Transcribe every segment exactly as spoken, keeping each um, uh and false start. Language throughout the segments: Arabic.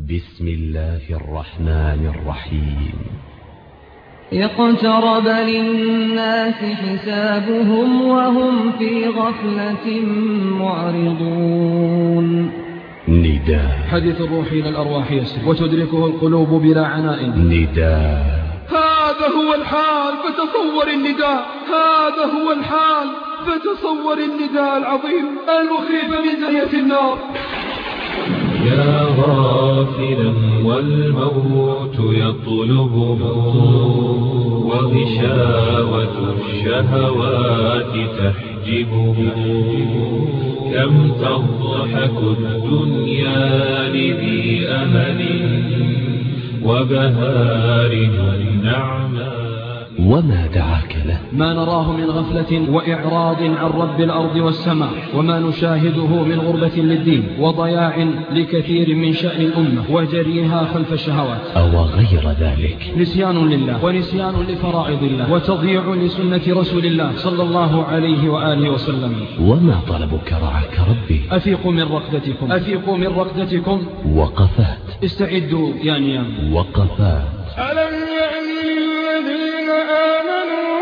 بسم الله الرحمن الرحيم. اقترب للناس حسابهم وهم في غفلة معرضون. نداء. حديث الروح إلى الأرواح يسري وتدركه القلوب بلا عناء. نداء. هذا هو الحال فتصور النداء، هذا هو الحال فتصور النداء العظيم المخيف من زية النار. يا غافلا والموت يطلبه وغشاوة الشهوات تحجبه، كم تضحك الدنيا لذي أمل وبهارج النعماء. وما دعاك له؟ ما نراه من غفلة وإعراض عن رب الأرض والسماء، وما نشاهده من غربة للدين وضياع لكثير من شأن الأمة وجريها خلف الشهوات، أو غير ذلك. نسيان لله ونسيان لفرائض الله وتضييع لسنة رسول الله صلى الله عليه وآله وسلم. وما طلبك رعاك ربي؟ أفيقوا من رقدتكم، أفيقوا من رقدتكم. وقفات. استعدوا يا نيام. وقفات. ألم يأن للذين آمنوا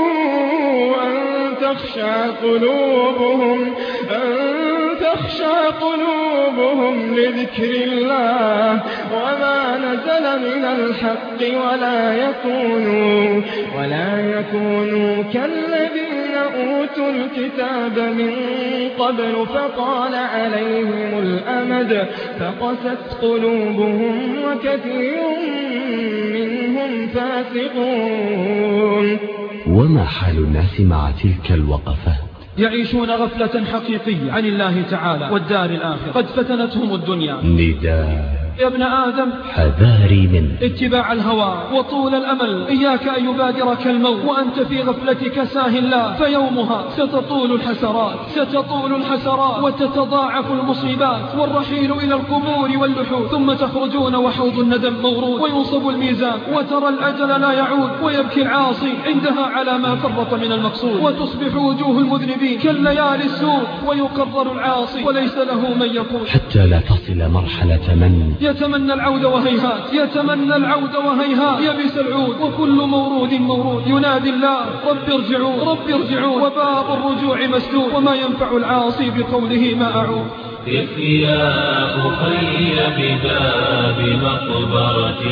أن تخشع قلوبهم أن تخشع قلوبهم لذكر الله وما نزل من الحق ولا يكونوا ولا يكونوا كالذين أوتوا الكتاب من قبل فطال عليهم الأمد فقست قلوبهم وكثير منهم فاسقون. وما حال الناس مع تلك الوقفات؟ يعيشون غفلة حقيقية عن الله تعالى والدار الآخرة، قد فتنتهم الدنيا. نداء. يا ابن آدم حذاري من اتباع الهوى وطول الأمل، إياك أن يبادرك الموت وأنت في غفلتك ساه الله، فيومها ستطول الحسرات ستطول الحسرات وتتضاعف المصيبات والرحيل إلى القبور واللحود، ثم تخرجون وحوض الندم مورود وينصب الميزان وترى الأجل لا يعود ويبكي العاصي عندها على ما فرط من المقصود، وتصبح وجوه المذنبين كالليالي السود ويقرر العاصي وليس له من يقول، حتى لا تصل مرحلة من يتمنى العود وهيهات يتمنى العود وهيهات يبس العود، وكل مورود مورود ينادي الله رب ارجعوا رب ارجعوا، وباب الرجوع مسدود وما ينفع العاصي بقوله ما أعود. قف يا أخي بباب مقبرة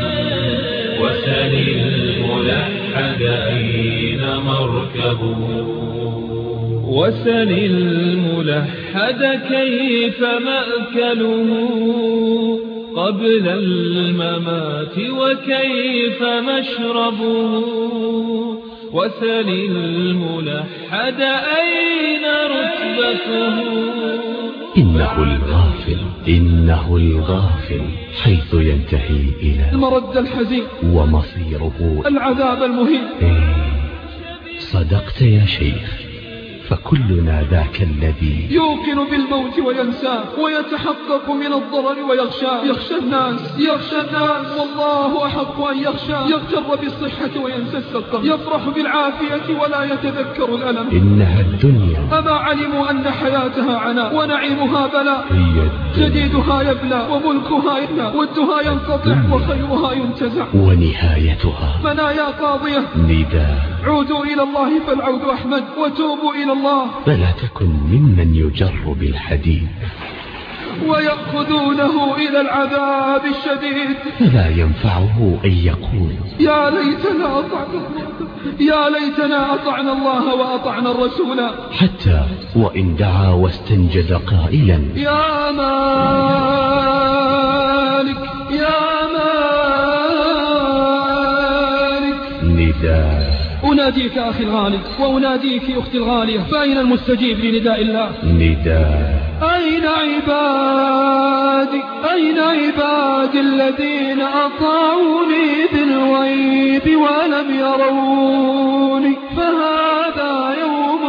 وسل الملحد أين مركبه، وسل الملحد كيف مأكله قبل الممات وكيف مشربه، وسل الملحد أين رتبته. إنه الغافل إنه الغافل حيث ينتهي إلى المرد الحزين ومصيره العذاب المهين. إيه صدقت يا شيخ، فكلنا ذاك الذي يوقن بالموت وينساه ويتحقق من الضرر ويخشى. يخشى الناس يخشى الناس والله أحق أن يخشى. يغتر بالصحة وينسى السقم، يفرح بالعافية ولا يتذكر الألم. إنها الدنيا أما علموا أن حياتها عناء ونعيمها بلاء، هي جديدها يبلى وملكها يبلى ودها ينقطع وخيرها ينتزع ونهايتها منايا قاضية. نداء. عودوا إلى الله فالعود أحمد وتوبوا إلى الله، فلا تكن ممن يجر بالحديد ويأخذونه إلى العذاب الشديد، فلا ينفعه أن يقول يا ليتنا أطعنا يا ليتنا أطعنا الله وأطعنا الرسول، حتى وإن دعا واستنجد قائلا يا مالك يا مالك. نداء. أناديك أخي الغالي وأناديك أختي الغالية، فأين المستجيب لنداء الله؟ نداء. أين عبادي أين عبادي الذين أطاعوني بالغيب ولم يروني، فهذا يوم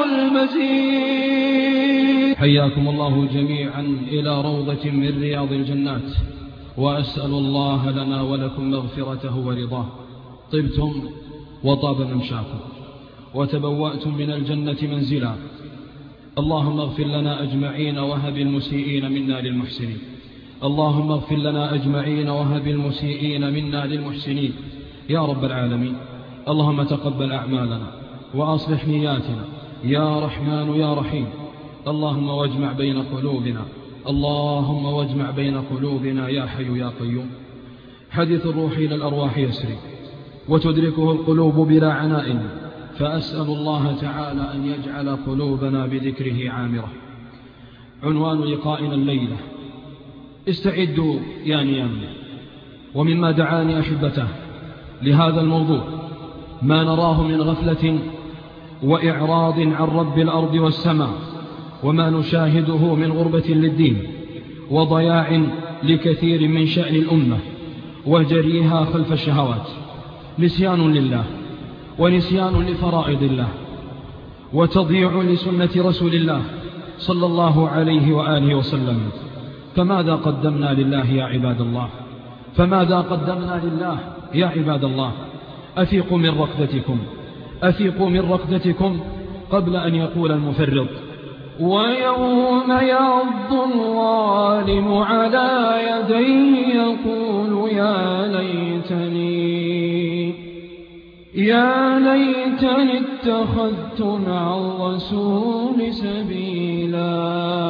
المزيد. حياكم الله جميعا إلى روضة من رياض الجنات، وأسأل الله لنا ولكم مغفرته ورضاه. طبتم وطاب ممشاكم وتبوأتم من الجنة منزلا. اللهم اغفر لنا أجمعين وهب المسيئين منا للمحسنين. اللهم اغفر لنا أجمعين وهب المسيئين منا للمحسنين يا رب العالمين. اللهم تقبل أعمالنا وأصلح نياتنا يا رحمن يا رحيم. اللهم واجمع بين قلوبنا اللهم واجمع بين قلوبنا يا حي يا قيوم. حديث الروح إلى الأرواح يسري وتدركه القلوب بلا عناء، فأسأل الله تعالى أن يجعل قلوبنا بذكره عامرة. عنوان لقائنا الليلة: استعدوا يا نيام. ومما دعاني أحبته لهذا الموضوع ما نراه من غفلة وإعراض عن رب الأرض والسماء، وما نشاهده من غربة للدين وضياع لكثير من شأن الأمة وجريها خلف الشهوات، نسيان لله ونسيان لفرائض الله، وتضييع لسنة رسول الله صلى الله عليه وآله وسلم. فماذا قدمنا لله يا عباد الله؟ فماذا قدمنا لله يا عباد الله؟ أفيقوا من ركضتكم أفيقوا من ركضتكم قبل أن يقول المفرط: ويوم يعض الظالم على يديه يقول يا ليتني يا ليتني اتخذت مع الرسول سبيلا.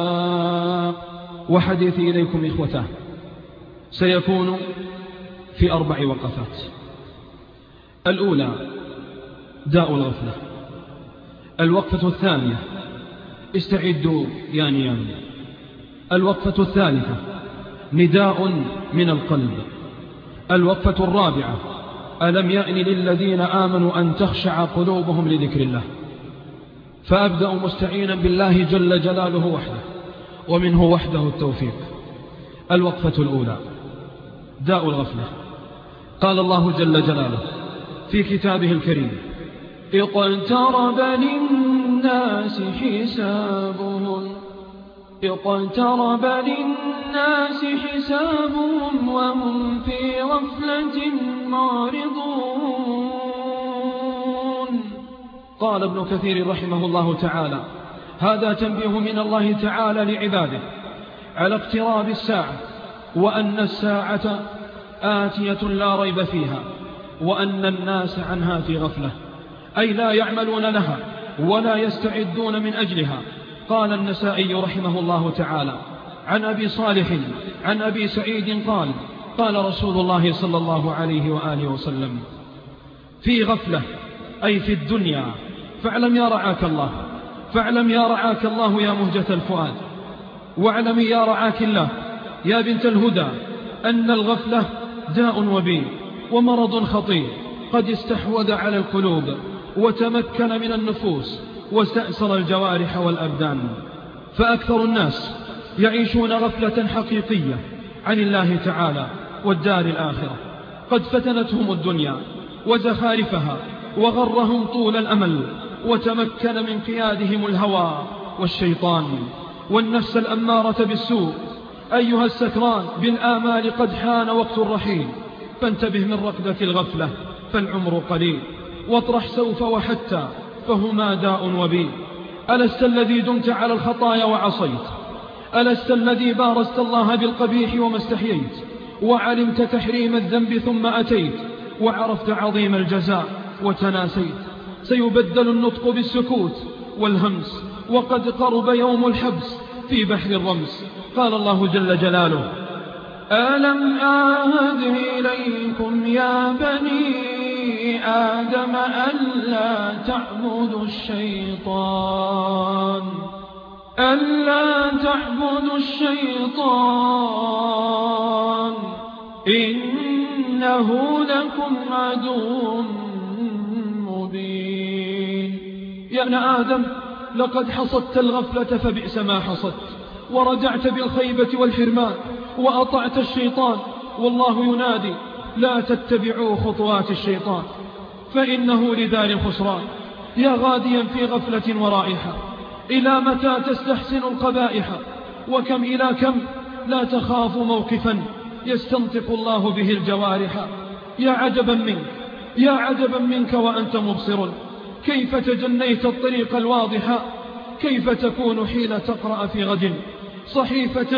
وحديثي إليكم إخوته سيكون في أربع وقفات. الأولى داء الغفلة. الوقفة الثانية: استعدوا يا نيام. الوقفة الثالثة: نداء من القلب. الوقفة الرابعة: ألم يأن للذين آمنوا أن تخشع قلوبهم لذكر الله. فأبدأ مستعينا بالله جل جلاله وحده، ومنه وحده التوفيق. الوقفة الأولى داء الغفلة. قال الله جل جلاله في كتابه الكريم: اقترب للناس حسابهم اقترب للناس حسابهم وهم في غفلة معرضون. قال ابن كثير رحمه الله تعالى: هذا تنبيه من الله تعالى لعباده على اقتراب الساعة، وأن الساعة آتية لا ريب فيها، وأن الناس عنها في غفلة، أي لا يعملون لها ولا يستعدون من أجلها. قال النسائي رحمه الله تعالى عن أبي صالح عن أبي سعيد قال: قال رسول الله صلى الله عليه وآله وسلم: في غفلة، أي في الدنيا. فاعلم يا رعاك الله فاعلم يا رعاك الله يا مهجة الفؤاد، واعلمي يا رعاك الله يا بنت الهدى أن الغفلة داء وبيل ومرض خطير قد استحوذ على القلوب وتمكن من النفوس واستأثر الجوارح والأبدان. فأكثر الناس يعيشون غفلة حقيقية عن الله تعالى والدار الآخرة. قد فتنتهم الدنيا وزخارفها وغرهم طول الأمل، وتمكن من قيادهم الهوى والشيطان والنفس الأمارة بالسوء. أيها السكران بالآمال قد حان وقت الرحيل، فانتبه من ركضة الغفلة فالعمر قليل، واطرح سوف وحتى فهما داء وبيل. ألست الذي دمت على الخطايا وعصيت؟ ألست الذي بارزت الله بالقبيح وما استحييت، وعلمت تحريم الذنب ثم أتيت، وعرفت عظيم الجزاء وتناسيت؟ سيبدل النطق بالسكوت والهمس، وقد قرب يوم الحبس في بحر الرمس. قال الله جل جلاله: ألم أعهد إليكم يا بني آدم ألا تعبدوا الشيطان ألا تعبدوا الشيطان إنه لكم عدو مبين. يا ابن آدم لقد حصدت الغفلة فبئس ما حصدت، ورجعت بالخيبة والحرمان وأطعت الشيطان. والله ينادي: لا تتبعوا خطوات الشيطان فإنه لدار الخسران. يا غاديا في غفلة ورائحة، إلى متى تستحسن القبائح؟ وكم إلى كم لا تخاف موقفا يستنطق الله به الجوارح. يا عجبا منك يا عجبا منك وأنت مبصر، كيف تجنيت الطريق الواضح؟ كيف تكون حين تقرأ في غد صحيفة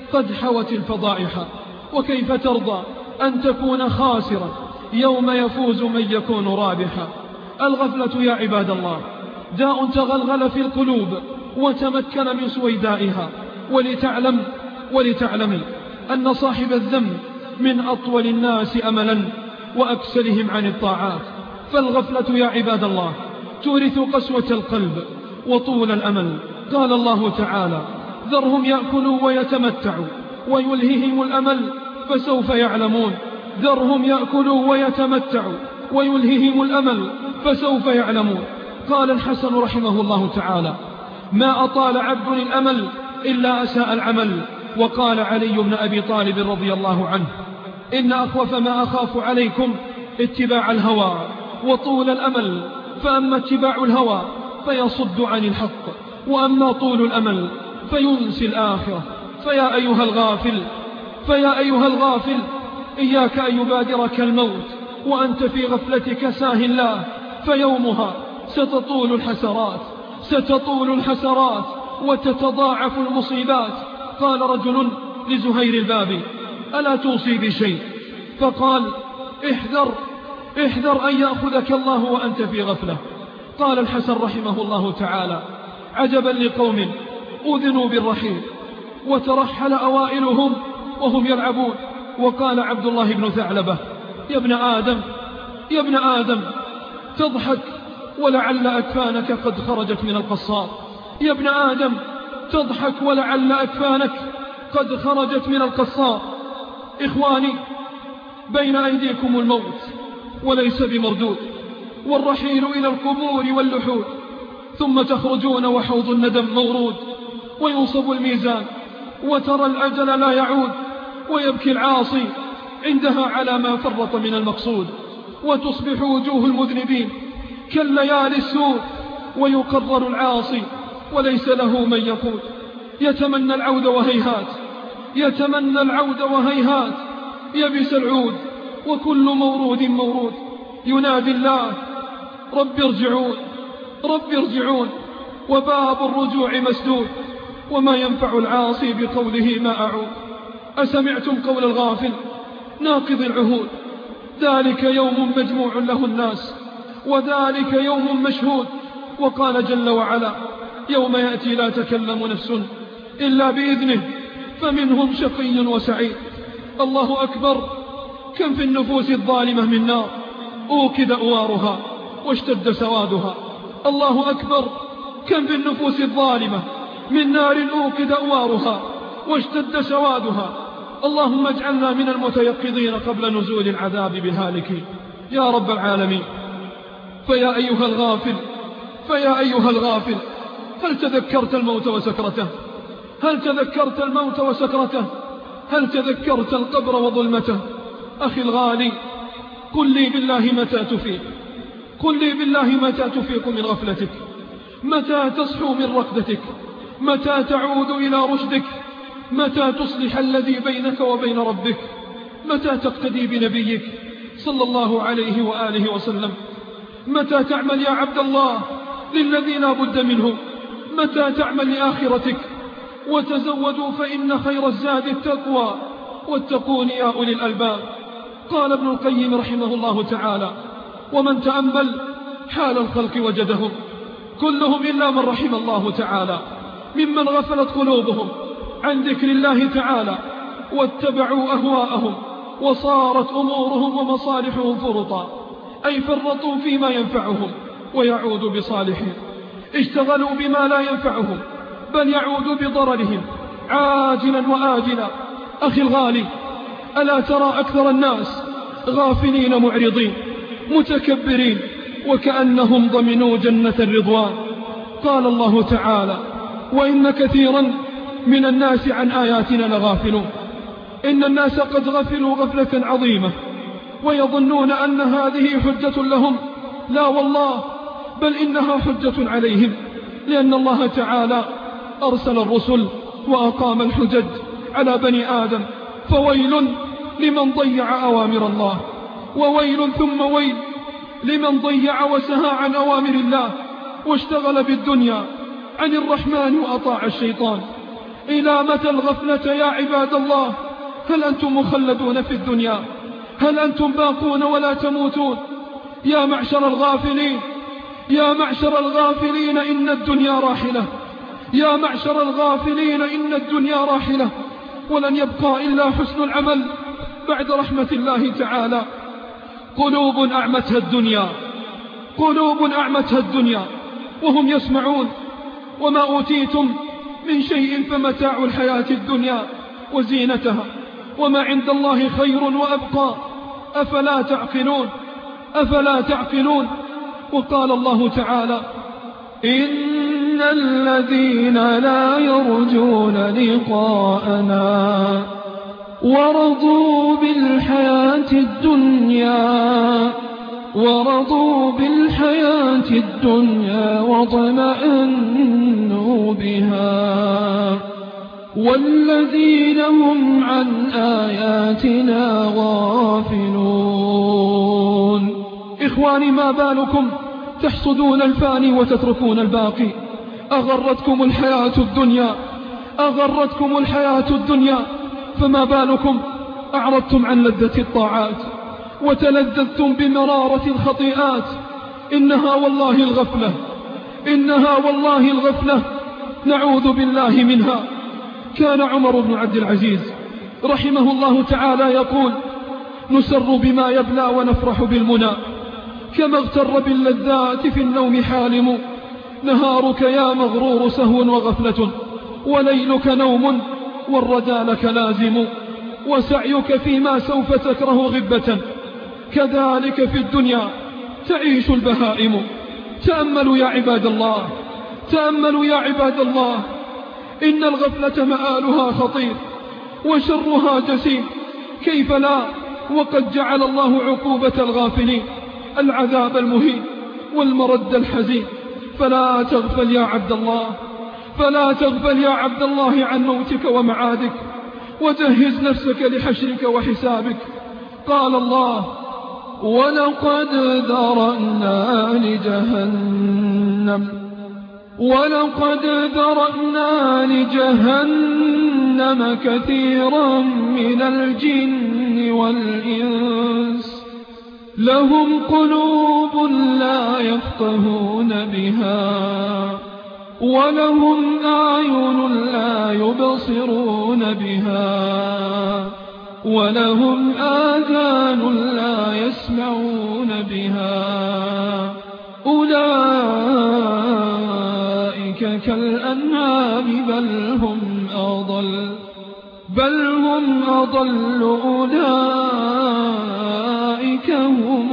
قد حوت الفضائح، وكيف ترضى أن تكون خاسرا يوم يفوز من يكون رابحا. الغفلة يا عباد الله داء تغلغل في القلوب وتمكن من سويدائها. ولتعلم ولتعلمي أن صاحب الذنب من أطول الناس أملا وأكسلهم عن الطاعات. فالغفلة يا عباد الله تورث قسوة القلب وطول الأمل. قال الله تعالى: ذرهم يأكلوا ويتمتعوا ويلههم الأمل فسوف يعلمون. ذرهم يأكلوا ويتمتعوا ويلههم الأمل فسوف يعلمون. قال الحسن رحمه الله تعالى: ما أطال عبد الأمل إلا أساء العمل. وقال علي بن أبي طالب رضي الله عنه: إن أخوف ما أخاف عليكم اتباع الهوى وطول الأمل، فأما اتباع الهوى فيصد عن الحق، وأما طول الأمل فينسي الآخرة. فيا أيها الغافل فيا أيها الغافل إياك أن يبادرك الموت وأنت في غفلتك ساه الله، فيومها ستطول الحسرات ستطول الحسرات وتتضاعف المصيبات. قال رجل لزهير البابي: ألا توصي بشيء؟ فقال: احذر احذر أن يأخذك الله وأنت في غفلة. قال الحسن رحمه الله تعالى: عجبا لقوم أذنوا بالرحيل وترحل أوائلهم وهم يلعبون. وقال عبد الله بن ثعلبة: يا ابن آدم يا ابن آدم تضحك ولعل أكفانك قد خرجت من القصار. يا ابن آدم تضحك ولعل أكفانك قد خرجت من القصار. إخواني، بين أيديكم الموت وليس بمردود، والرحيل إلى القبور واللحود، ثم تخرجون وحوض الندم مورود، وينصب الميزان وترى الأجل لا يعود، ويبكي العاصي عندها على ما فرط من المقصود، وتصبح وجوه المذنبين كالليالي السود، ويقرر العاصي وليس له من يقود. يتمنى العود وهيهات يتمنى العود وهيهات يبس العود، وكل مورود مورود. ينادي الله: رب ارجعون رب ارجعون، وباب الرجوع مسدود، وما ينفع العاصي بقوله ما أعود. أسمعتم قول الغافل ناقض العهود: ذلك يوم مجموع له الناس، وذلك يوم مشهود. وقال جل وعلا: يوم يأتي لا تكلم نفس إلا بإذنه فمنهم شقي وسعيد. الله أكبر، كم في النفوس الظالمة من نار أوكد أوارها واشتد سوادها. الله أكبر، كم في النفوس الظالمة من نار أوكد أوارها واشتد سوادها. اللهم اجعلنا من المتيقظين قبل نزول العذاب بالهالكين يا رب العالمين. فيا أيها الغافل فيا أيها الغافل هل تذكرت الموت وسكرته؟ هل تذكرت الموت وسكرته؟ هل تذكرت القبر وظلمته؟ أخي الغالي، قل لي بالله متى تفيق قل لي بالله متى تفيق من غفلتك؟ متى تصحو من رقدتك؟ متى تعود إلى رشدك؟ متى تصلح الذي بينك وبين ربك؟ متى تقتدي بنبيك صلى الله عليه وآله وسلم؟ متى تعمل يا عبد الله للذي لا بد منه؟ متى تعمل لآخرتك؟ وتزودوا فإن خير الزاد التقوى، واتقون يا أولي الألباب. قال ابن القيم رحمه الله تعالى: ومن تأمل حال الخلق وجدهم كلهم إلا من رحم الله تعالى ممن غفلت قلوبهم عن ذكر الله تعالى واتبعوا أهواءهم، وصارت أمورهم ومصالحهم فرطا، أي فرطوا فيما ينفعهم ويعود بصالحهم، اشتغلوا بما لا ينفعهم بل يعود بضررهم عاجلا وآجلا. أخي الغالي، ألا ترى أكثر الناس غافلين معرضين متكبرين وكأنهم ضمنوا جنة الرضوان؟ قال الله تعالى: وإن كثيرا من الناس عن آياتنا لغافلون. إن الناس قد غفلوا غفلة عظيمة ويظنون أن هذه حجة لهم. لا والله، بل إنها حجة عليهم، لأن الله تعالى أرسل الرسل وأقام الحجج على بني آدم. فويل لمن ضيع أوامر الله، وويل ثم ويل لمن ضيع وسهى عن أوامر الله واشتغل بالدنيا عن الرحمن وأطاع الشيطان. إلى متى الغفلة يا عباد الله؟ هل أنتم مخلدون في الدنيا؟ هل أنتم باقون ولا تموتون؟ يا معشر الغافلين، يا معشر الغافلين، إن الدنيا راحلة. يا معشر الغافلين، إن الدنيا راحلة، ولن يبقى إلا حسن العمل بعد رحمة الله تعالى. قلوب أعمتها الدنيا، قلوب أعمتها الدنيا وهم يسمعون: وما أوتيتم من شيء فمتاع الحياة الدنيا وزينتها، وما عند الله خير وأبقى، أفلا تعقلون؟ أفلا تعقلون؟ وقال الله تعالى: إن الذين لا يرجون لقاءنا ورضوا بالحياة الدنيا ورضوا بالحياة الدنيا واطمأنوا بها والذين هم عن آياتنا غافلون. إخواني، ما بالكم تحصدون الفاني وتتركون الباقي؟ أغرتكم الحياة الدنيا، أغرتكم الحياة الدنيا، فما بالكم أعرضتم عن لذة الطاعات وتلذذتم بمرارة الخطيئات؟ إنها والله الغفلة، إنها والله الغفلة، نعوذ بالله منها. كان عمر بن عبد العزيز رحمه الله تعالى يقول: نسر بما يبلى ونفرح بالمنى، كما اغتر باللذات في النوم حالم. نهارك يا مغرور سهو وغفلة، وليلك نوم والردى لك لازم، وسعيك فيما سوف تكره غبة، كذلك في الدنيا تعيش البهائم. تأملوا يا عباد الله، تأملوا يا عباد الله، إن الغفلة مآلها خطير وشرها جسيم. كيف لا وقد جعل الله عقوبة الغافلين العذاب المهين والمرد الحزين. فلا تغفل يا عبد الله، فلا تغفل يا عبد الله عن موتك ومعادك، وجهز نفسك لحشرك وحسابك. قال الله: ولقد ذرأنا لجهنم ولقد ذرأنا لجهنم كثيرا من الجن والإنس، لهم قلوب لا يفقهون بها ولهم أعين لا يبصرون بها ولهم آذان لا يسمعون بها، أولئك كالأنعام بل هم أضل بل هم أضل أولئك هم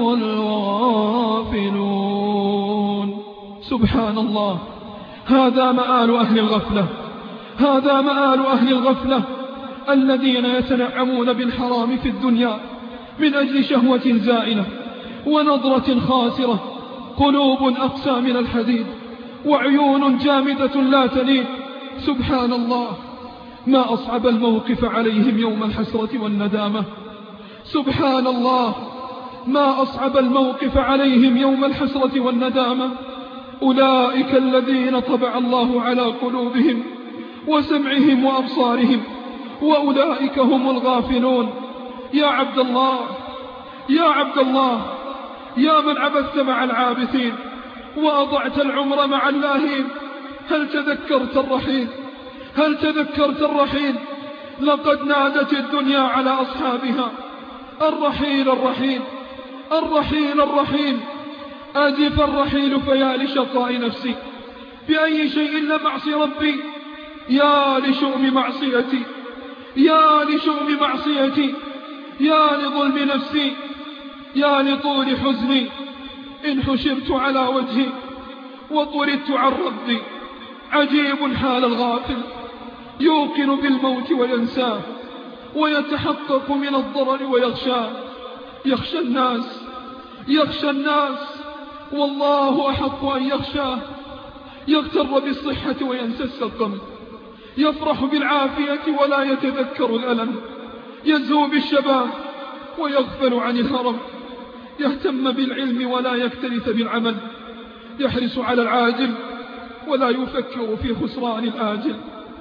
الغافلون. سبحان الله، هذا مآل أهل الغفلة، هذا مآل أهل الغفلة الذين يتنعمون بالحرام في الدنيا من أجل شهوة زائلة ونظرة خاسرة، قلوب أقسى من الحديد وعيون جامدة لا تلين. سبحان الله، ما أصعب الموقف عليهم يوم الحسرة والندامة. سبحان الله، ما أصعب الموقف عليهم يوم الحسرة والندامة. أولئك الذين طبع الله على قلوبهم وسمعهم وأبصارهم، وأولئك هم الغافلون. يا عبد الله، يا عبد الله، يا من عبثت مع العابثين وأضعت العمر مع اللاهين، هل تذكرت الرحيل؟ هل تذكرت الرحيل؟ لقد نادت الدنيا على أصحابها: الرحيل الرحيل الرحيل الرحيل. أزف الرحيل فيا لشقاء نفسي، بأي شيء لم أعصي ربي، يا لشؤم معصيتي، يا لشؤم معصيتي، يا لظلم نفسي، يا لطول حزني. إن حشرت على وجهي وطردت عن ربي. عجيب حال الغافل، يوقن بالموت وينساه، ويتحقق من الضرر ويخشاه. يخشى الناس، يخشى الناس، والله أحق أن يخشاه. يغتر بالصحة وينسى السقم، يفرح بالعافية ولا يتذكر الألم، يزهو بالشباب ويغفل عن الهرم، يهتم بالعلم ولا يكترث بالعمل، يحرص على العاجل ولا يفكر في خسران الآجل.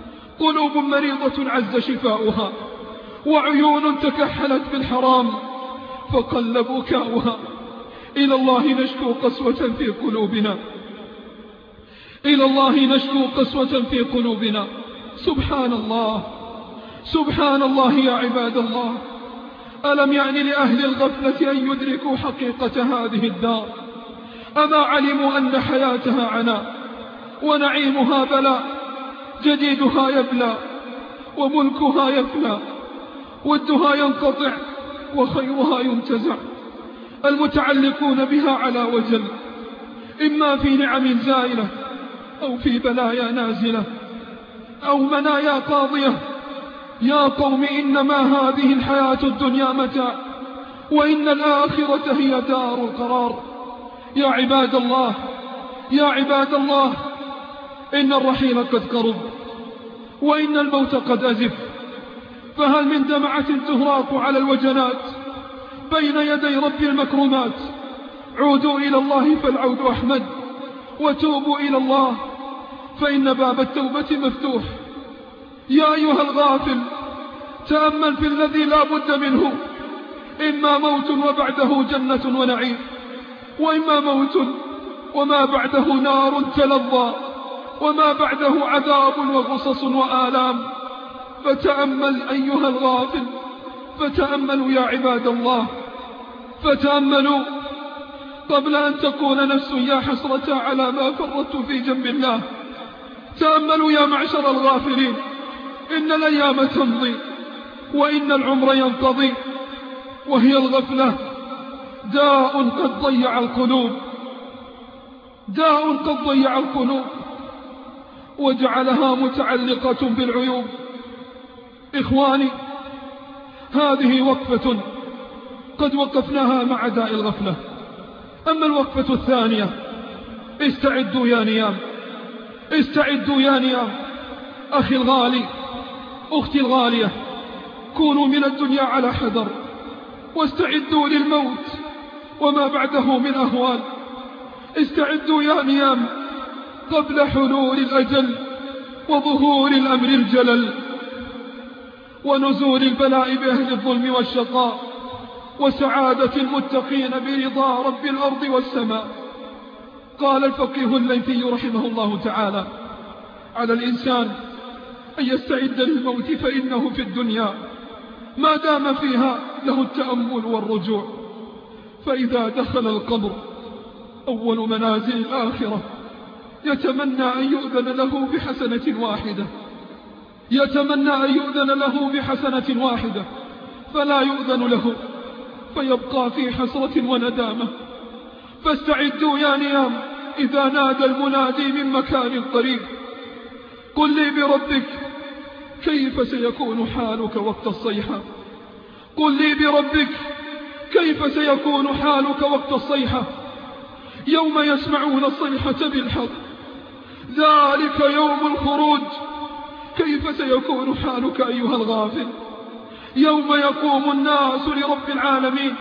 قلوب مريضة عز شفاؤها، وعيون تكحلت بالحرام فقل بكاؤها. إلى الله نشكو قسوة في قلوبنا، إلى الله نشكو قسوة في قلوبنا. سبحان الله، سبحان الله يا عباد الله. ألم يعني لأهل الغفلة أن يدركوا حقيقة هذه الدار؟ أما علموا أن حياتها عناء ونعيمها بلاء، جديدها يبلى وملكها يفنى، ودها ينقطع وخيرها ينتزع. المتعلقون بها على وجل، إما في نعم زائلة أو في بلايا نازلة أو منايا قاضية. يا قوم إنما هذه الحياة الدنيا متاع، وإن الآخرة هي دار القرار. يا عباد الله، يا عباد الله، إن الرحيل قد قرب وإن الموت قد أزف. فهل من دمعة تهراق على الوجنات بين يدي رب المكرمات؟ عودوا إلى الله فالعود أحمد، وتوبوا إلى الله فإن باب التوبة مفتوح. يا أيها الغافل، تأمل في الذي لا بد منه، إما موت وبعده جنة ونعيم، وإما موت وما بعده نار تلظى، وما بعده عذاب وغصص وآلام. فتأمل أيها الغافل، فتأملوا يا عباد الله، فتأملوا قبل أن تكون نفس يا حسرة على ما فرطت في جنب الله. تأملوا يا معشر الغافلين، إن الأيام تمضي وإن العمر ينقضي، وهي الغفلة داء قد ضيع القلوب، داء قد ضيع القلوب وجعلها متعلقة بالعيوب. إخواني، هذه وقفة قد وقفناها مع داء الغفلة. أما الوقفة الثانية، استعدوا يا نيام، استعدوا يا نيام. أخي الغالي، أختي الغالية، كونوا من الدنيا على حذر، واستعدوا للموت وما بعده من أهوال. استعدوا يا نيام قبل حلول الأجل وظهور الأمر الجلل ونزول البلاء بأهل الظلم والشقاء، وسعادة المتقين برضا رب الأرض والسماء. قال الفقيه الليثي رحمه الله تعالى: على الإنسان أن يستعد للموت، فإنه في الدنيا ما دام فيها له التأمل والرجوع، فإذا دخل القبر أول منازل الآخرة يتمنى أن يؤذن له بحسنة واحدة، يتمنى أن يؤذن له بحسنة واحدة، فلا يؤذن له، فيبقى في حسرة وندامة. فاستعدوا يا نيام إذا نادى المنادي من مكان قريب: قل لي بربك كيف سيكون حالك وقت الصيحة، قل لي بربك كيف سيكون حالك وقت الصيحة، يوم يسمعون الصيحة بالحق، ذلك يوم الخروج. كيف سيكون حالك أيها الغافل يوم يقوم الناس لرب العالمين؟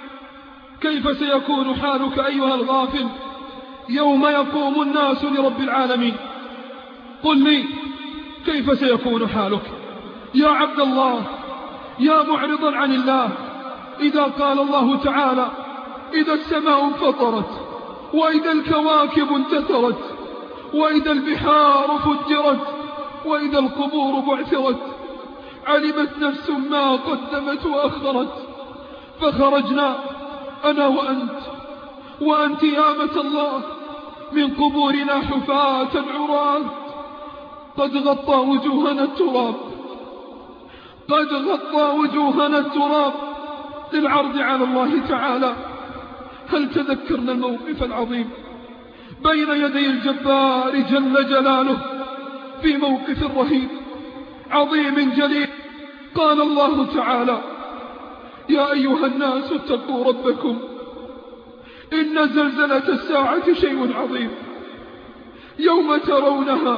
كيف سيكون حالك أيها الغافل يوم يقوم الناس لرب العالمين؟ قل لي كيف سيكون حالك يا عبد الله، يا معرضا عن الله. إذا قال الله تعالى: إذا السماء انفطرت، وإذا الكواكب انتثرت، وإذا البحار فجرت، وإذا القبور بعثرت، علمت نفس ما قدمت وأخرت. فخرجنا أنا وأنت وأنت يا أمة الله من قبورنا حفاة عراة، قد غطى وجوهنا التراب، قد غطى وجوهنا التراب للعرض على الله تعالى. هل تذكرنا الموقف العظيم بين يدي الجبار جل جلاله في موقف رهيب عظيم جليل؟ قال الله تعالى: يا أيها الناس اتقوا ربكم، إن زلزلة الساعة شيء عظيم، يوم ترونها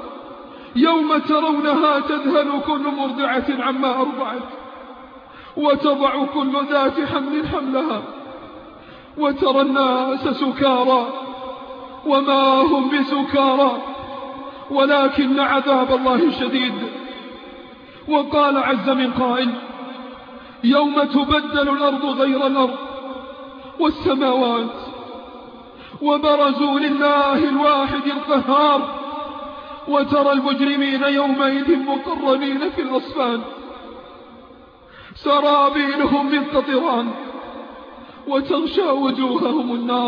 يوم ترونها تذهل كل مرضعة عما أرضعت، وتضع كل ذات حمل حملها، وترى الناس سكارى وما هم بسكارى، ولكن عذاب الله شديد. وقال عز من قائل: يوم تبدل الأرض غير الأرض والسماوات وبرزوا لله الواحد القهار وترى المجرمين يومئذ مقرنين في الأصفاد سرابيلهم من قطران وتغشى وجوههم النار.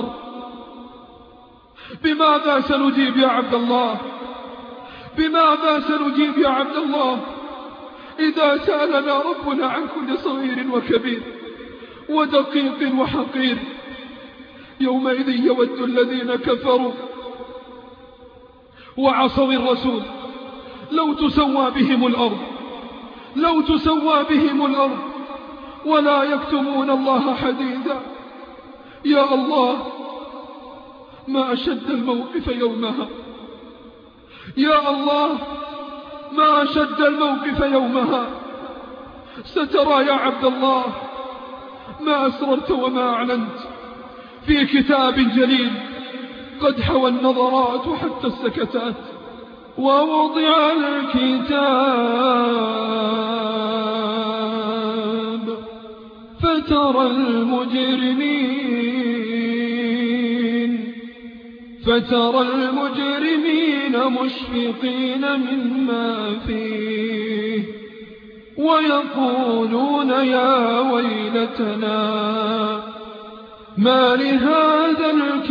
بماذا سنجيب يا عبد الله؟ بماذا سنجيب يا عبد الله إذا سألنا ربنا عن كل صغير وكبير ودقيق وحقير؟ يومئذ يود الذين كفروا وعصوا الرسول لو تسوى بهم الأرض لو تسوى بهم الأرض ولا يكتمون الله حديدا. يا الله ما أشد الموقف يومها، يا الله ما أشد الموقف يومها. سترى يا عبد الله ما أسررت وما أعلنت في كتاب جليل قد حوى النظرات حتى السكتات. ووضع الكتاب فترى المجرمين فترى المجرمين مشفقين مما فيه ويقولون يا ويلتنا ما لهذا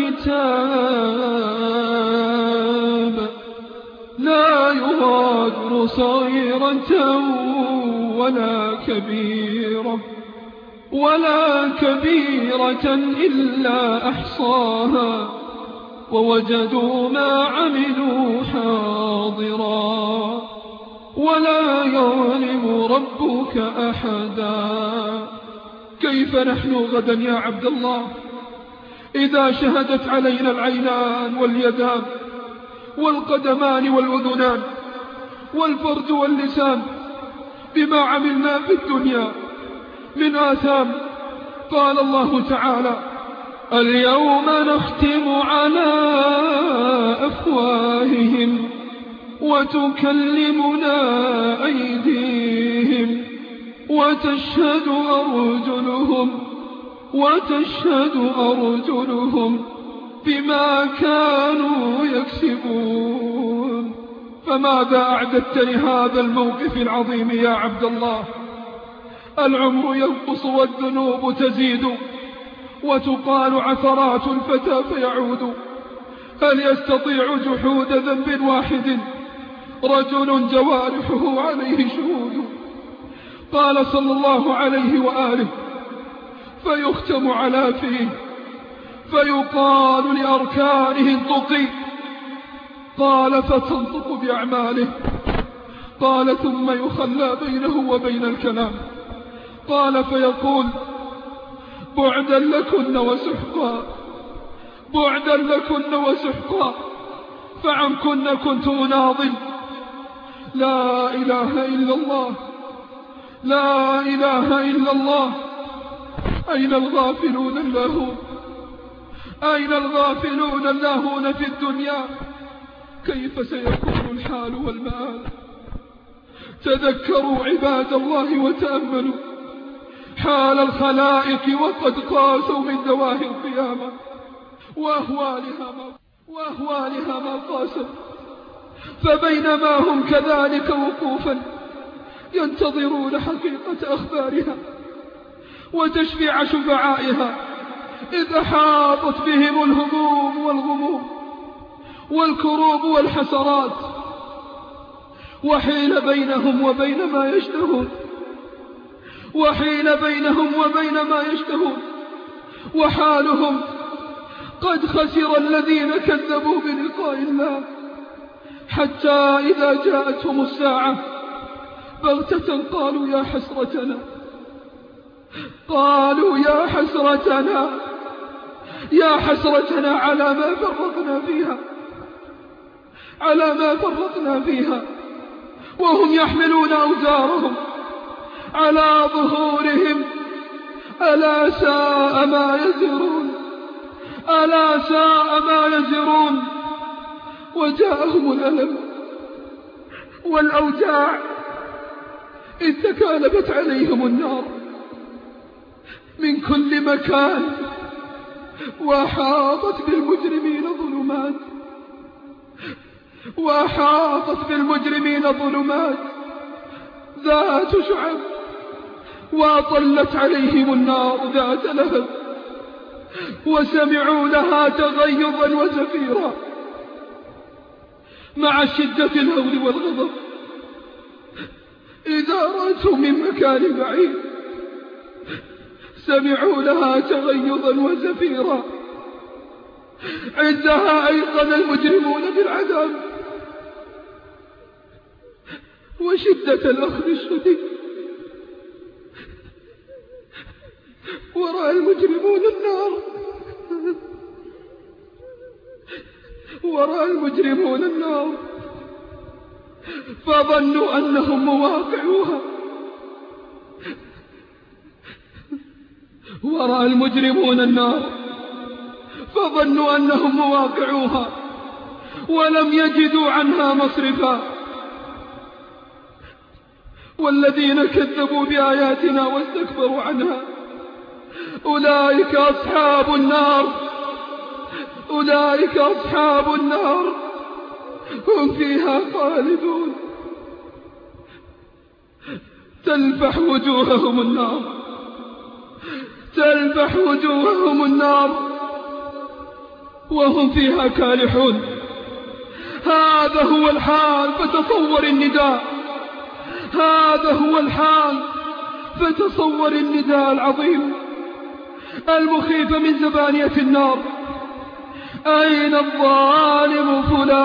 الكتاب لا يغادر صغيرة ولا كبيرة ولا كبيرة إلا أحصاها ووجدوا ما عملوا حاضرا ولا يظلم ربك أحدا. كيف نحن غدا يا عبد الله إذا شهدت علينا العينان واليدان والقدمان والأذنان والفرج واللسان بما عملنا في الدنيا من آثام؟ قال الله تعالى: اليوم نختم على أفواههم وتكلمنا أيديهم وتشهد أرجلهم وتشهد أرجلهم بما كانوا يكسبون. فماذا أعددت لهذا الموقف العظيم يا عبد الله؟ العمر ينقص والذنوب تزيد وتقال عثرات الفتى فيعود. هل يستطيع جحود ذنب واحد رجل جوارحه عليه شهود؟ قال صلى الله عليه وآله: فيختم على فيه فيقال لأركانه انطقي. قال: فتنطق بأعماله. قال: ثم يخلى بينه وبين الكلام. قال: فيقول: بعدا لكن وسحقا بعدا لكن وسحقا فعنكن كنت أناضل. لا إله إلا الله لا إله إلا الله. أين الغافلون اللاهون أين الغافلون اللاهون في الدنيا؟ كيف سيكون الحال والمآل؟ تذكروا عباد الله وتأملوا حال الخلائق وقد قاسوا من دواهي القيامة وأهوالها ما, وأهوالها ما قاسوا. فبينما هم كذلك وقوفا ينتظرون حقيقة أخبارها وتشفيع شفعائها إذ أحاطت بهم الهموم والغموم والكروب والحسرات وحيل بينهم وبين ما يشتهون وحيل بينهم وبين ما يشتهون وحالهم قد خسر الذين كذبوا بلقاء الله حتى إذا جاءتهم الساعة بغتة قالوا يا حسرتنا قالوا يا حسرتنا يا حسرتنا على ما فرطنا فيها على ما فرطنا فيها وهم يحملون أوزارهم على ظهورهم. ألا ساء ما يزرون ألا ساء ما يزرون. وجاءهم الألم والأوجاع إذ تكالبت عليهم النار من كل مكان وأحاطت بالمجرمين ظلمات وأحاطت بالمجرمين ظلمات ذات شعب وأطلت عليهم النار ذات لهب وسمعوا لها تغيظا وزفيرا مع شدة الهول والغضب إذا رأتهم من مكان بعيد سمعوا لها تغيظا وزفيرا عندها أيقن المجرمون بالعذاب وشدة الأخذ الشديد ورأى المجرمون النار ورأى المجرمون النار فظنوا أنهم مواقعوها ورأى المجرمون النار فظنوا أنهم مواقعوها ولم يجدوا عنها مصرفا والذين كذبوا بآياتنا واستكبروا عنها أولئك أصحاب النار أولئك أصحاب النار هم فيها خالدون تلفح وجوههم النار تلفح وجوههم النار وهم فيها كالحون هذا هو الحال فتصور النداء هذا هو الحال فتصور النداء العظيم المخيف من زبانية النار أين الظالم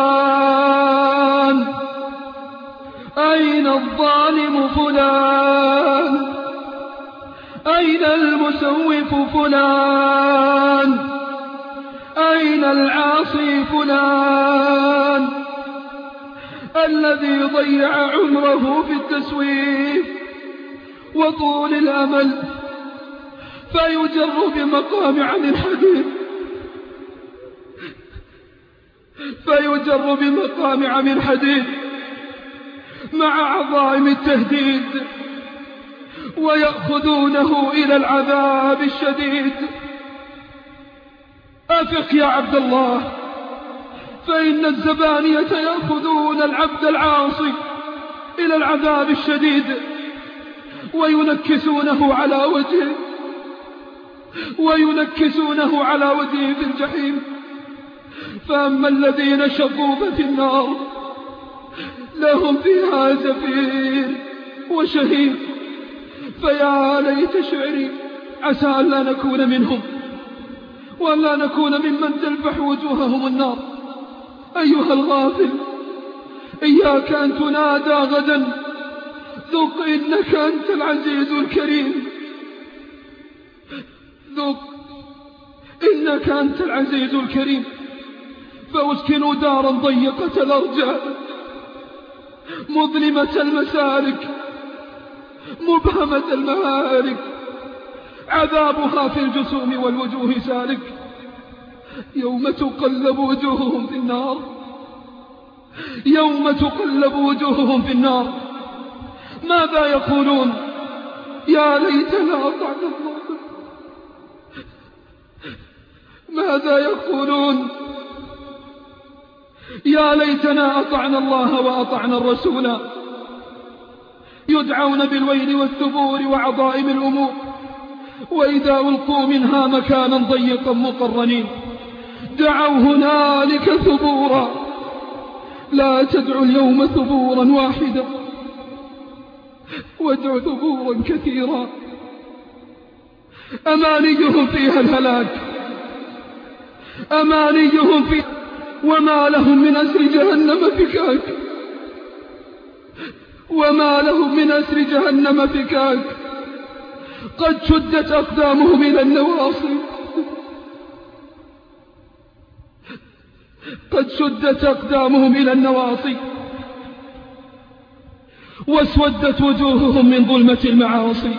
فلان أين الظالم فلان أين المسوف فلان أين العاصي فلان الذي ضيع عمره في التسويف وطول الأمل فيجر بمقامع من حديد فيجر بمقامع من حديد مع عظائم التهديد ويأخذونه إلى العذاب الشديد أفق يا عبد الله فإن الزبانية يأخذون العبد العاصي إلى العذاب الشديد وينكسونه على وجهه وينكسونه على وجهه في الجحيم فأما الذين شقوا ففي النار لهم فيها زفير وشهيق فيا ليت شعري عسى أن لا نكون منهم وأن لا نكون ممن تلفح وجوههم النار أيها الغافل إياك أن تنادى غدا ذق إنك أنت العزيز الكريم ذق إنك أنت العزيز الكريم فأسكنوا دارا ضيقة الأرجاء مظلمة المسالك مبهمة المهارك عذابها في الجسوم والوجوه سالك يوم تقلب وجوههم في النار يوم تقلب وجوههم في النار ماذا يقولون يا ليتنا أطعنا الله ماذا يقولون يا ليتنا أطعنا الله وأطعنا الرسول يدعون بالويل والثبور وعظائم الأمور وإذا ألقوا منها مكانا ضيقا مقرنين دعوا هنالك ثبورا لا تدعوا اليوم ثبورا واحدا وادعوا ثبورا كثيرا أمانيهم فيها الهلاك أمانيهم فيها وما لهم من أسر جهنم فكاك وما لهم من أسر جهنم فكاك قد شدت أقدامهم إلى النواصي قد شدت أقدامهم إلى النواصي واسودت وجوههم من ظلمة المعاصي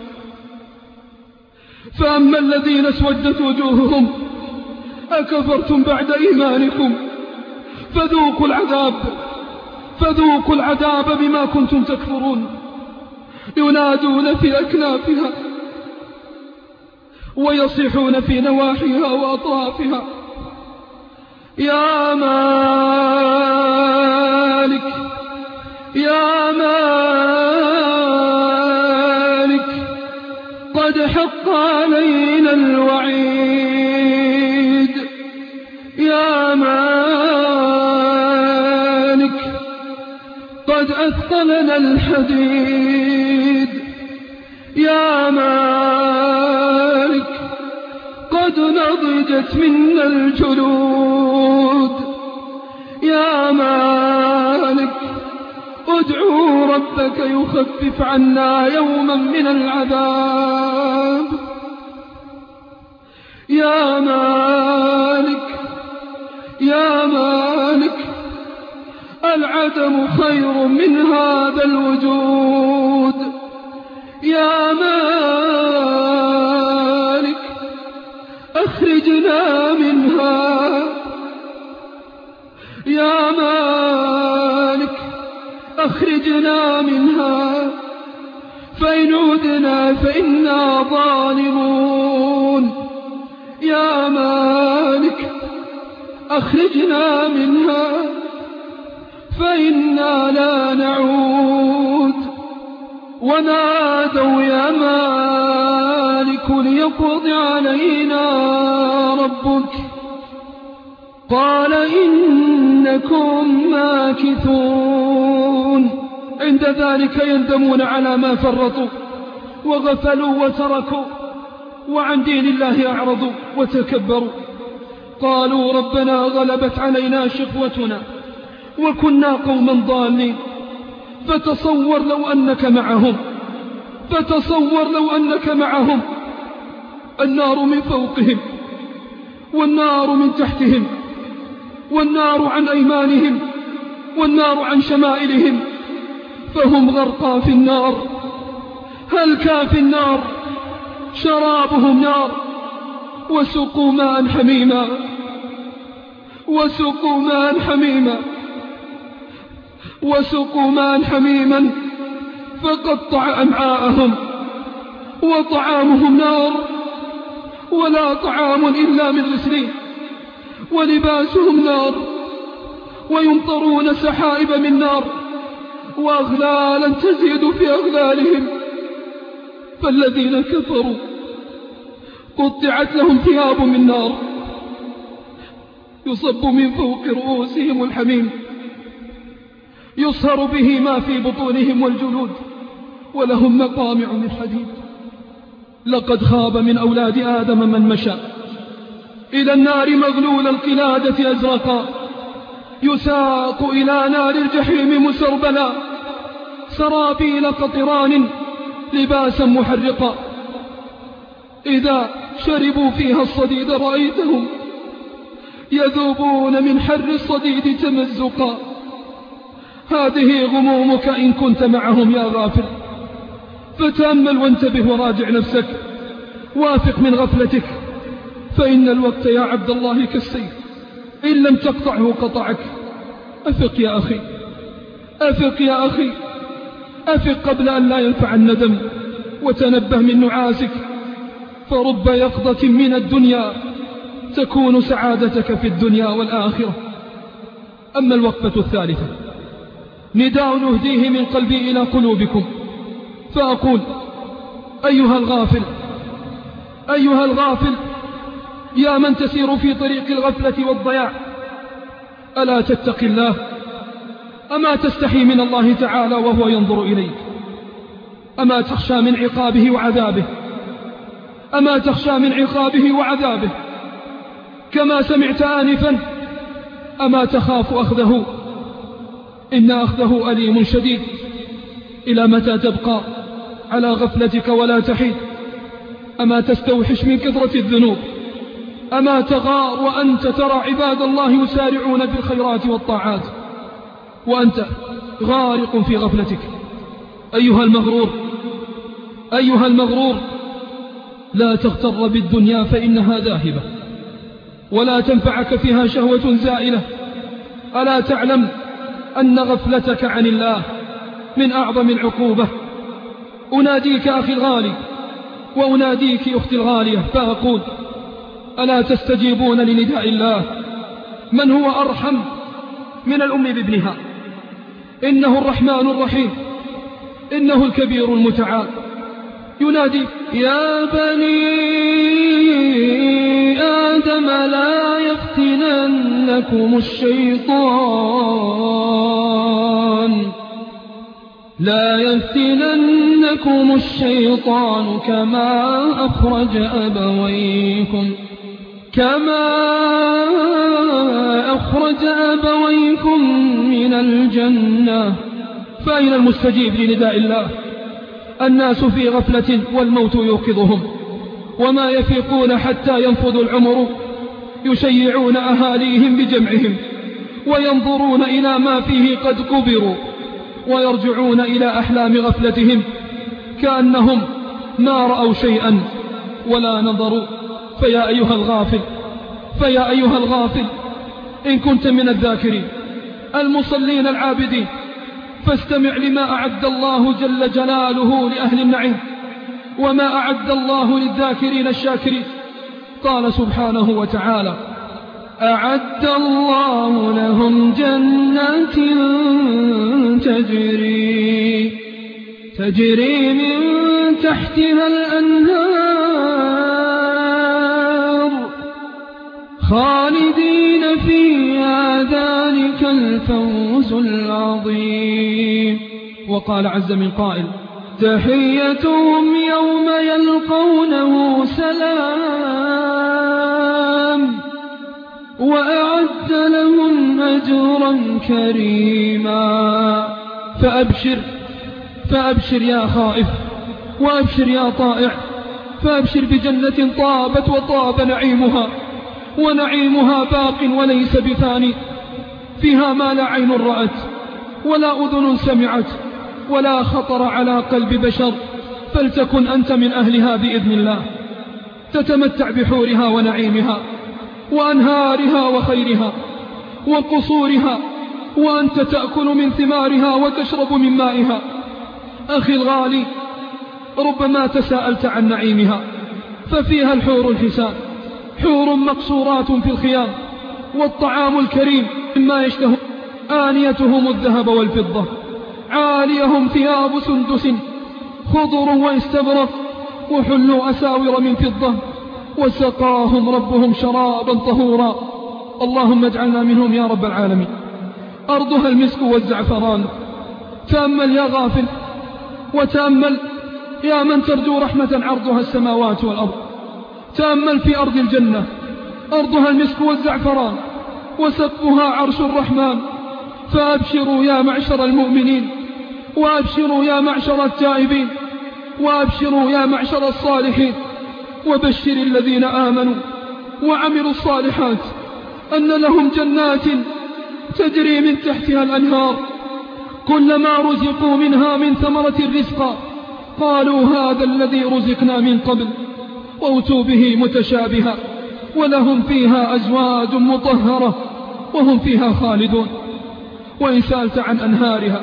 فأما الذين اسودت وجوههم أكفرتم بعد إيمانكم فذوقوا العذاب فذوقوا العذاب بما كنتم تكفرون. ينادون في أكنافها ويصيحون في نواحيها وأطرافها: يا مالك يا مالك قد حق علينا الوعيد، يا مالك قد أثقلنا الحديد، يا مالك قد نضجت منا الجلود، يا مالك ادعوا ربك يخفف عنا يوما من العذاب، يا مالك يا مالك العدم خير من هذا الوجود، يا مالك أخرجنا منها، يا مالك أخرجنا منها، فإن عدنا فإنا ظالمون، يا مالك أخرجنا منها فإنا لا نعود. ونادوا يا مالك ليقض علينا ربك، قال إنكم ماكثون. عند ذلك يندمون على ما فرطوا وغفلوا وتركوا وعن دين الله أعرضوا وتكبروا. قالوا ربنا غلبت علينا شقوتنا وكنا قوما ضالين. فتصور لو أنك معهم، فتصور لو أنك معهم، النار من فوقهم والنار من تحتهم، والنار عن أيمانهم والنار عن شمائلهم، فهم غرقى في النار، هلكا في النار، شرابهم نار، وسقوا ماء حميما وسقوا ماء حميما وسقوا ماء حميما فقطع أمعاءهم، وطعامهم نار ولا طعام إلا من غسلين، ولباسهم نار، ويمطرون سحائب من نار، وأغلالا تزيد في أغلالهم. فالذين كفروا قطعت لهم ثياب من نار يصب من فوق رؤوسهم الحميم، يصهر به ما في بطونهم والجلود، ولهم مقامع من حديد. لقد خاب من أولاد آدم من مشى إلى النار مغلول القلادة أزرقا، يساق إلى نار الجحيم مسربلا، سرابيل قطران لباسا محرقا، إذا شربوا فيها الصديد رأيتهم يذوبون من حر الصديد تمزقا. هذه غمومك إن كنت معهم يا غافل، فتأمل وانتبه وراجع نفسك، وافق من غفلتك، فإن الوقت يا عبد الله كالسيف، إن لم تقطعه قطعك. أفق يا أخي، أفق يا أخي، أفق قبل أن لا ينفع الندم، وتنبه من نعاسك، فرب يقظة من الدنيا تكون سعادتك في الدنيا والآخرة. أما الوقفة الثالثة، نداء نهديه من قلبي إلى قلوبكم، فأقول: أيها الغافل، أيها الغافل، يا من تسير في طريق الغفلة والضياع، ألا تتق الله؟ أما تستحي من الله تعالى وهو ينظر إليك؟ أما تخشى من عقابه وعذابه؟ أما تخشى من عقابه وعذابه كما سمعت آنفا؟ أما تخاف أخذه؟ إن أخذه أليم شديد. إلى متى تبقى على غفلتك ولا تحيد؟ أما تستوحش من كثرة الذنوب؟ أما تغار وأنت ترى عباد الله يسارعون في الخيرات والطاعات وأنت غارق في غفلتك؟ أيها المغرور، أيها المغرور، لا تغتر بالدنيا فإنها ذاهبة ولا تنفعك فيها شهوة زائلة. ألا تعلم أن غفلتك عن الله من أعظم العقوبة. أناديك أخي الغالي وأناديك أختي الغالية فأقول: ألا تستجيبون لنداء الله من هو أرحم من الأم بابنها؟ إنه الرحمن الرحيم، إنه الكبير المتعال، ينادي: يا بني آدم لا يفتننكم الشيطان لا يفتننكم الشيطان كما أخرج أبويكم كما أخرج أبويكم من الجنة. فأين المستجيب لنداء الله؟ الناس في غفلة والموت يوقظهم، وما يفيقون حتى ينفذ العمر، يشيعون أهاليهم بجمعهم وينظرون إلى ما فيه قد كبروا، ويرجعون إلى أحلام غفلتهم كأنهم ما رأوا شيئا ولا نظروا. فيا أيها الغافل فيا أيها الغافل إن كنت من الذاكرين المصلين العابدين، فاستمع لما أعد الله جل جلاله لأهل النعيم، وما أعد الله للذاكرين الشاكرين. قال سبحانه وتعالى: أعد الله لهم جنات تجري تجري من تحتها الأنهار خالدين فيها، ذلك الفوز العظيم. وقال عز من قائل: تحيتهم يوم يلقونه سلام وأعد لهم أجرا كريما. فأبشر فأبشر يا خائف، وأبشر يا طائع، فأبشر بجنة طابت وطاب نعيمها، ونعيمها باق وليس بفاني، فيها ما لا عين رأت ولا أذن سمعت ولا خطر على قلب بشر. فلتكن أنت من أهلها بإذن الله، تتمتع بحورها ونعيمها وأنهارها وخيرها وقصورها، وأنت تأكل من ثمارها وتشرب من مائها. أخي الغالي، ربما تساءلت عن نعيمها، ففيها الحور الحسان، حور مقصورات في الخيام، والطعام الكريم مما يشتهون، آنيتهم الذهب والفضة، عاليهم ثياب سندس خضر واستبرق، وحلوا أساور من فضة، وسقاهم ربهم شرابا طهورا. اللهم اجعلنا منهم يا رب العالمين. أرضها المسك والزعفران. تأمل يا غافل، وتأمل يا من ترجو رحمة عرضها السماوات والأرض. تأمل في أرض الجنة، أرضها المسك والزعفران، وسقفها عرش الرحمن. فأبشروا يا معشر المؤمنين، وأبشروا يا معشر التائبين، وأبشروا يا معشر الصالحين، وبشر الذين آمنوا وعملوا الصالحات أن لهم جنات تجري من تحتها الأنهار، كلما رزقوا منها من ثمرة رزقا قالوا هذا الذي رزقنا من قبل، وأتوا به متشابها، ولهم فيها أزواج مطهرة وهم فيها خالدون. وإن سألت عن أنهارها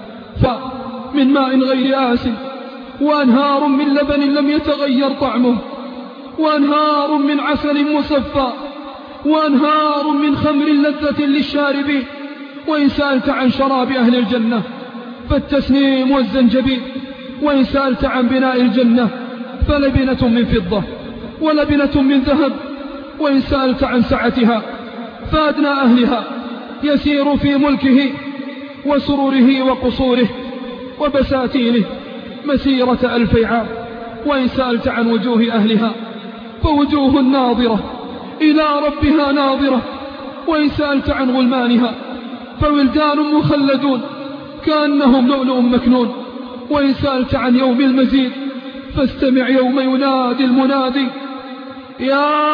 فمن ماء غير آسن، وأنهار من لبن لم يتغير طعمه، وأنهار من عسل مصفى، وأنهار من خمر لذة للشاربين. وإن سألت عن شراب أهل الجنة فالتسنيم والزنجبيل. وإن سألت عن بناء الجنة فلبنة من فضة ولبنة من ذهب. وإن سألت عن سعتها فأدنى أهلها يسير في ملكه وسروره وقصوره وبساتينه مسيرة ألف عام. وإن سألت عن وجوه أهلها فوجوه ناظرة إلى ربها ناظرة. وإن سألت عن غلمانها فولدان مخلدون كأنهم لؤلؤ مكنون. وإن سألت عن يوم المزيد فاستمع يوم ينادي المنادي: يا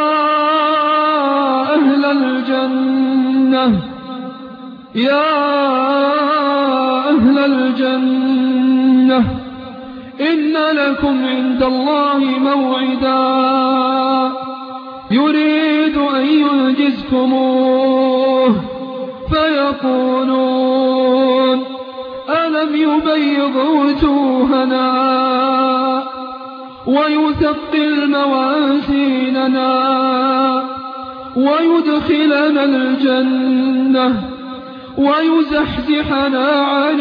أهل الجنة يا أهل الجنة إن لكم عند الله موعدا يريد أن ينجزكموه فيقولون يبيض وجوهنا ويثقل موازيننا ويدخلنا الجنة ويزحزحنا عن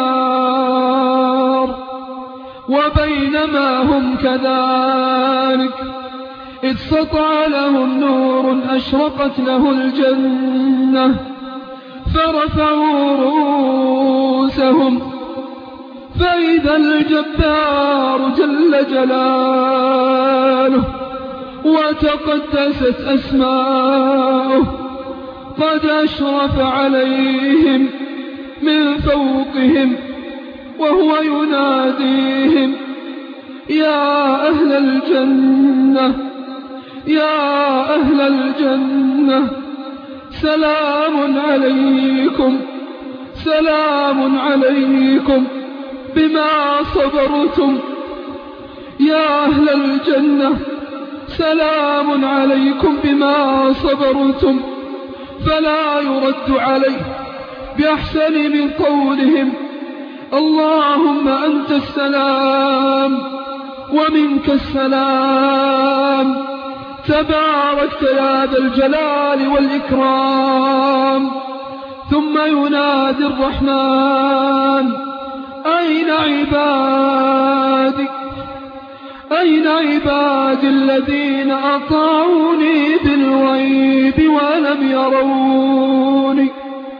النار. وبينما هم كذلك إذ سطع لهم نور أشرقت له الجنة فرفعوا رؤوسهم فإذا الجبار جل جلاله وتقدست أسماؤه قد أشرف عليهم من فوقهم وهو يناديهم يا أهل الجنة يا أهل الجنة سلام عليكم سلام عليكم بما صبرتم يا أهل الجنة سلام عليكم بما صبرتم. فلا يرد عليه بأحسن من قولهم اللهم أنت السلام ومنك السلام تباركت يا ذا الجلال والإكرام. ثم ينادي الرحمن أين عبادي أين عبادي الذين أطاعوني بالغيب ولم يروني.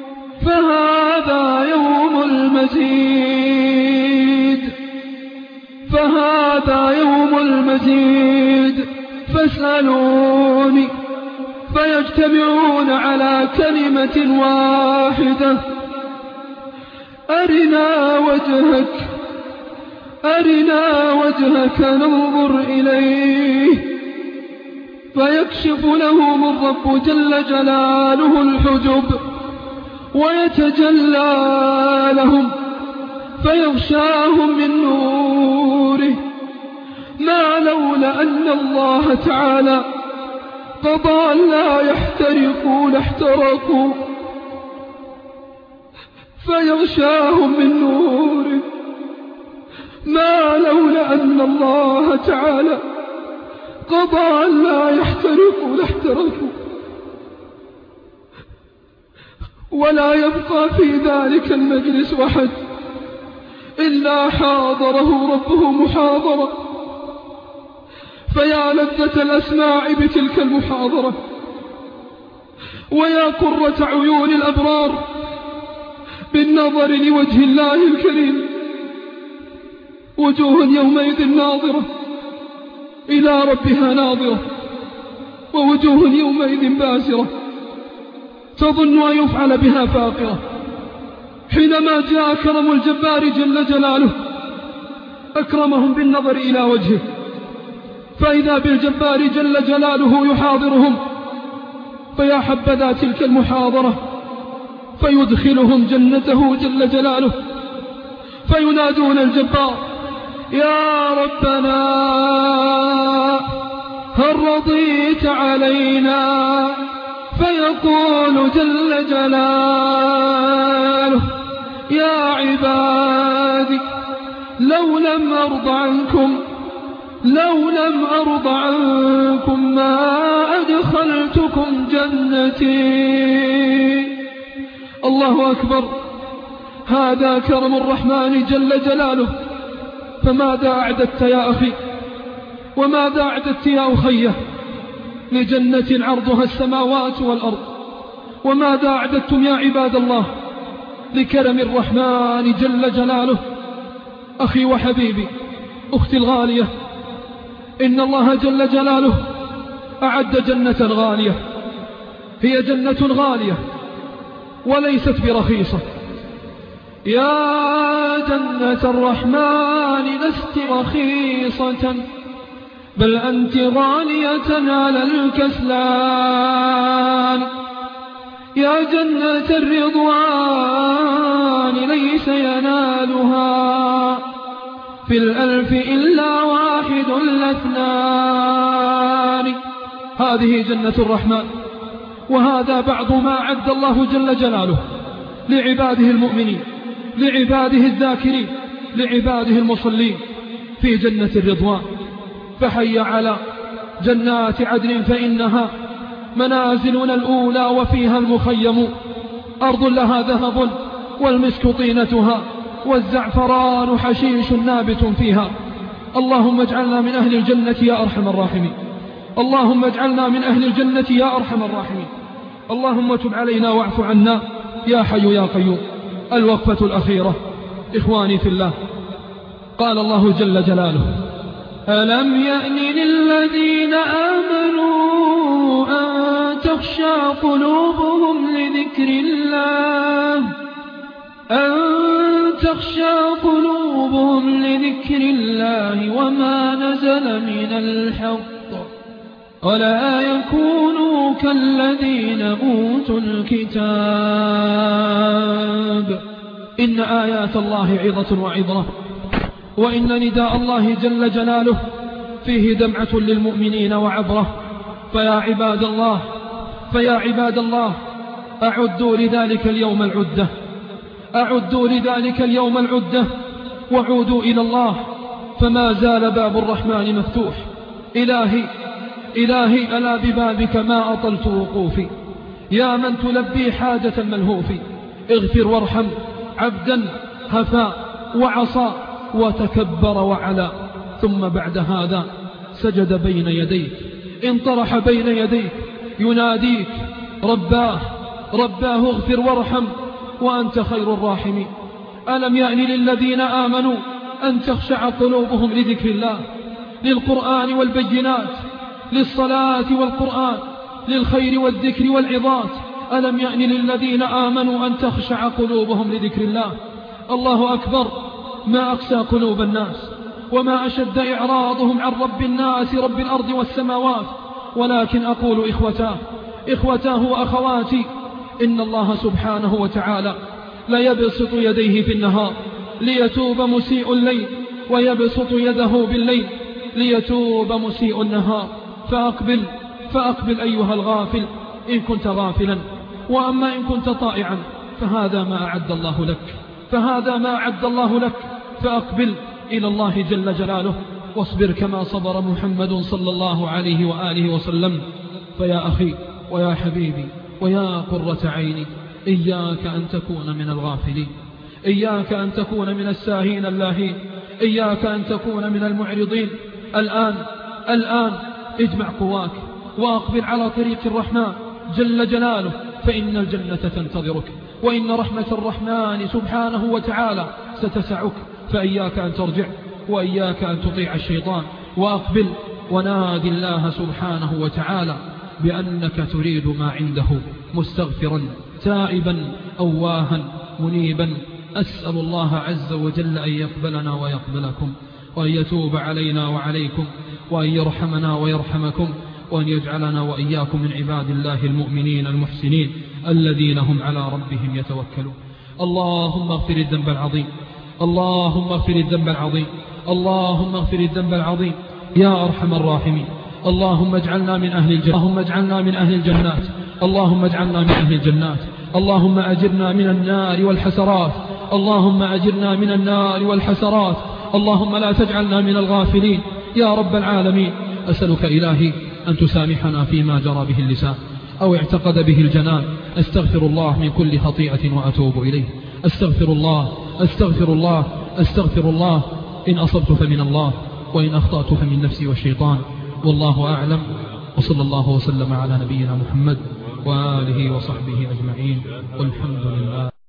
فهذا يوم المزيد فهذا يوم المزيد فاسألوني. فيجتمعون على كلمة واحدة أرنا وجهك أرنا وجهك ننظر إليه. فيكشف لهم الرب جل جلاله الحجب ويتجلى لهم فيغشاهم من نوره ما لولا أن الله تعالى قضى أن لا يحترقوا لاحترقوا. فيغشاهم من نوره ما لولا أن الله تعالى قضى أن لا يحترقوا لاحترقوا. ولا يبقى في ذلك المجلس أحد إلا حاضره ربه محاضرة. فيا لذة الأسماع بتلك المحاضرة ويا قرة عيون الأبرار بالنظر لوجه الله الكريم. وجوه يومئذ ناظرة إلى ربها ناظرة ووجوه يومئذ باسرة تظن أن يفعل بها فاقرة. حينما جاء كرم الجبار جل جلاله أكرمهم بالنظر إلى وجهه فإذا بالجبار جل جلاله يحاضرهم. فيا حبذا تلك المحاضرة فيدخلهم جنته جل جلاله فينادون الجبار يا ربنا هل رضيت علينا. فيقول جل جلاله يا عبادي لو لم أرض عنكم لو لم أرض عنكم ما أدخلتكم جنتي. الله أكبر. هذا كرم الرحمن جل جلاله. فماذا أعددت يا أخي وماذا أعددت يا أخيه لجنة عرضها السماوات والأرض؟ وماذا أعددتم يا عباد الله لكرم الرحمن جل جلاله؟ أخي وحبيبي أختي الغالية إن الله جل جلاله أعد جنة غالية. هي جنة غالية وليست برخيصة. يا جنة الرحمن لست رخيصة بل أنت غالية على الكسلان. يا جنة الرضوان ليس ينالها في الألف إلا واحد لاثنان. هذه جنة الرحمن وهذا بعض ما عد الله جل جلاله لعباده المؤمنين لعباده الذاكرين لعباده المصلين في جنة الرضوان. فحي على جنات عدن فإنها منازلنا الأولى وفيها المخيم، أرض لها ذهب والمسك طينتها والزعفران حشيش نابت فيها. اللهم اجعلنا من أهل الجنة يا أرحم الراحمين. اللهم اجعلنا من أهل الجنة يا أرحم الراحمين. اللهم تب علينا واعف عنا يا حي يا قيوم. الوقفة الأخيرة إخواني في الله، قال الله جل جلاله: ألم يأن للذين آمنوا أن تخشع قلوبهم لذكر الله أن تخشع قلوبهم لذكر الله وما نزل من الحق ولا يكونوا كالذين أوتوا الكتاب. إن آيات الله عظة وعظة، وإن نداء الله جل جلاله فيه دمعة للمؤمنين وعبرة. فيا عباد الله فيا عباد الله أعدوا لذلك اليوم العدة أعدوا لذلك اليوم العدة وعودوا إلى الله، فما زال باب الرحمن مفتوح. إلهي إلهي ألا ببابك ما أطلت وقوفي، يا من تلبي حاجة الملهوف. اغفر وارحم عبدا هفا وعصى وتكبر وعلا، ثم بعد هذا سجد بين يديك، انطرح بين يديك يناديك رباه رباه اغفر وارحم وأنت خير الراحمين. ألم يأن للذين آمنوا أن تخشع قلوبهم لذكر الله، للقرآن والبينات، للصلاة والقرآن، للخير والذكر والعظات. ألم يأن للذين آمنوا أن تخشع قلوبهم لذكر الله. الله أكبر، ما أقسى قلوب الناس وما أشد إعراضهم عن رب الناس رب الأرض والسماوات. ولكن أقول إخوتاه إخوتاه وأخواتي، إن الله سبحانه وتعالى لا يبسط يديه في النهار ليتوب مسيء الليل، ويبسط يده بالليل ليتوب مسيء النهار. فأقبل فأقبل أيها الغافل إن كنت غافلا، وأما إن كنت طائعا فهذا ما أعد الله لك فهذا ما أعد الله لك فأقبل إلى الله جل جلاله، واصبر كما صبر محمد صلى الله عليه وآله وسلم. فيا أخي ويا حبيبي ويا قرة عيني، إياك أن تكون من الغافلين، إياك أن تكون من الساهين اللاهين، إياك أن تكون من المعرضين. الآن الآن اجمع قواك وأقبل على طريق الرحمن جل جلاله، فإن الجنة تنتظرك، وإن رحمة الرحمن سبحانه وتعالى ستسعك. فإياك أن ترجع، وإياك أن تطيع الشيطان، وأقبل ونادي الله سبحانه وتعالى بأنك تريد ما عنده، مستغفرا تائبا أواها منيبا. أسأل الله عز وجل أن يقبلنا ويقبلكم، وأن يتوب علينا وعليكم، وأن يرحمنا ويرحمكم، وأن يجعلنا وإياكم من عباد الله المؤمنين المحسنين الذين هم على ربهم يتوكلون. اللهم اغفر الذنب العظيم اللهم اغفر الذنب العظيم اللهم اغفر الذنب العظيم يا أرحم الراحمين. اللهم اجعلنا من أهل الجنة اللهم اجعلنا من أهل الجنات اللهم اجعلنا من أهل الجنات. اللهم أجرنا من النار والحسرات اللهم أجرنا من النار والحسرات. اللهم لا تجعلنا من الغافلين يا رب العالمين. أسألك إلهي أن تسامحنا فيما جرى به اللسان أو اعتقد به الجنان. أستغفر الله من كل خطيئة وأتوب إليه. أستغفر الله أستغفر الله أستغفر الله. إن أصبت فمن الله، وإن أخطأت فمن نفسي والشيطان، والله أعلم. وصلى الله وسلم على نبينا محمد وآله وصحبه أجمعين، والحمد لله.